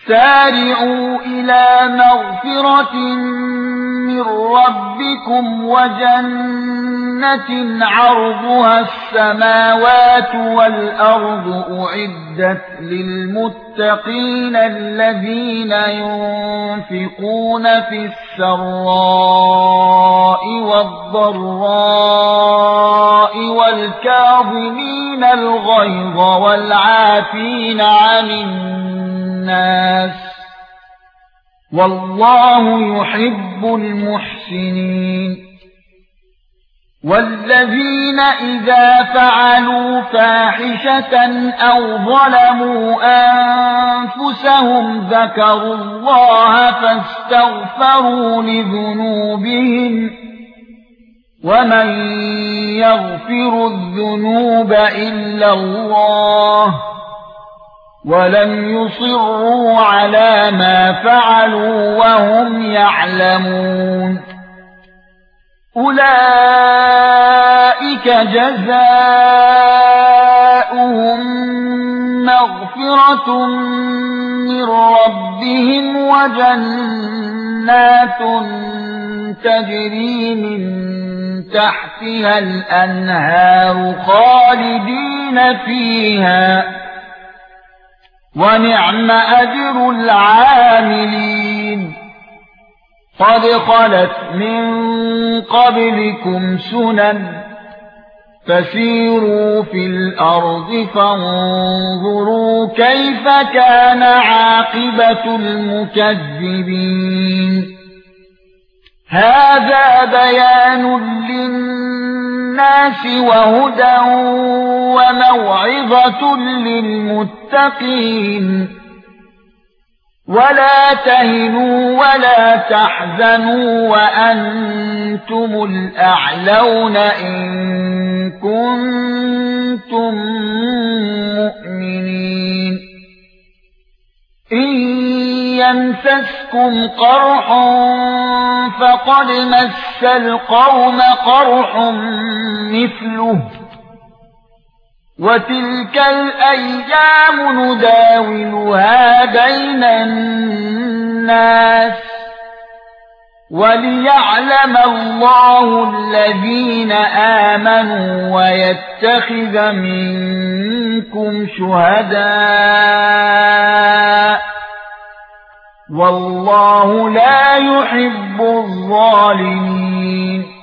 سارعوا إلى مغفرة من ربكم وجنة عرضها السماوات والأرض أعدت للمتقين الذين ينفقون في السراء والضراء والكاظمين الغيظ والعافين عن الناس والله يحب المحسنين والذين إذا فعلوا فاحشة أو ظلموا أنفسهم ذكروا الله فاستغفروا لذنوبهم ومن يغفر الذنوب إلا الله ولم يصروا على ما فعلوا وهم يعلمون أولئك جزاؤهم مغفرة من ربهم وجنات تجري من تحتها الأنهار خالدين فيها ونعم أجر العاملين قد خلت من قبلكم سنن فسيروا في الأرض فانظروا كيف كان عاقبة المكذبين هذا بيان للناس وهدى وموعظة للمتقين ولا تهنوا ولا تحزنوا وأنتم الأعلون إن كنتم مؤمنين إن يمسسكم قرح فقد مس القوم قرح مثله وتلك الأيام نداولها بين الناس وليعلم الله الذين آمنوا ويتخذ منكم شهداء والله لا يحب الظالمين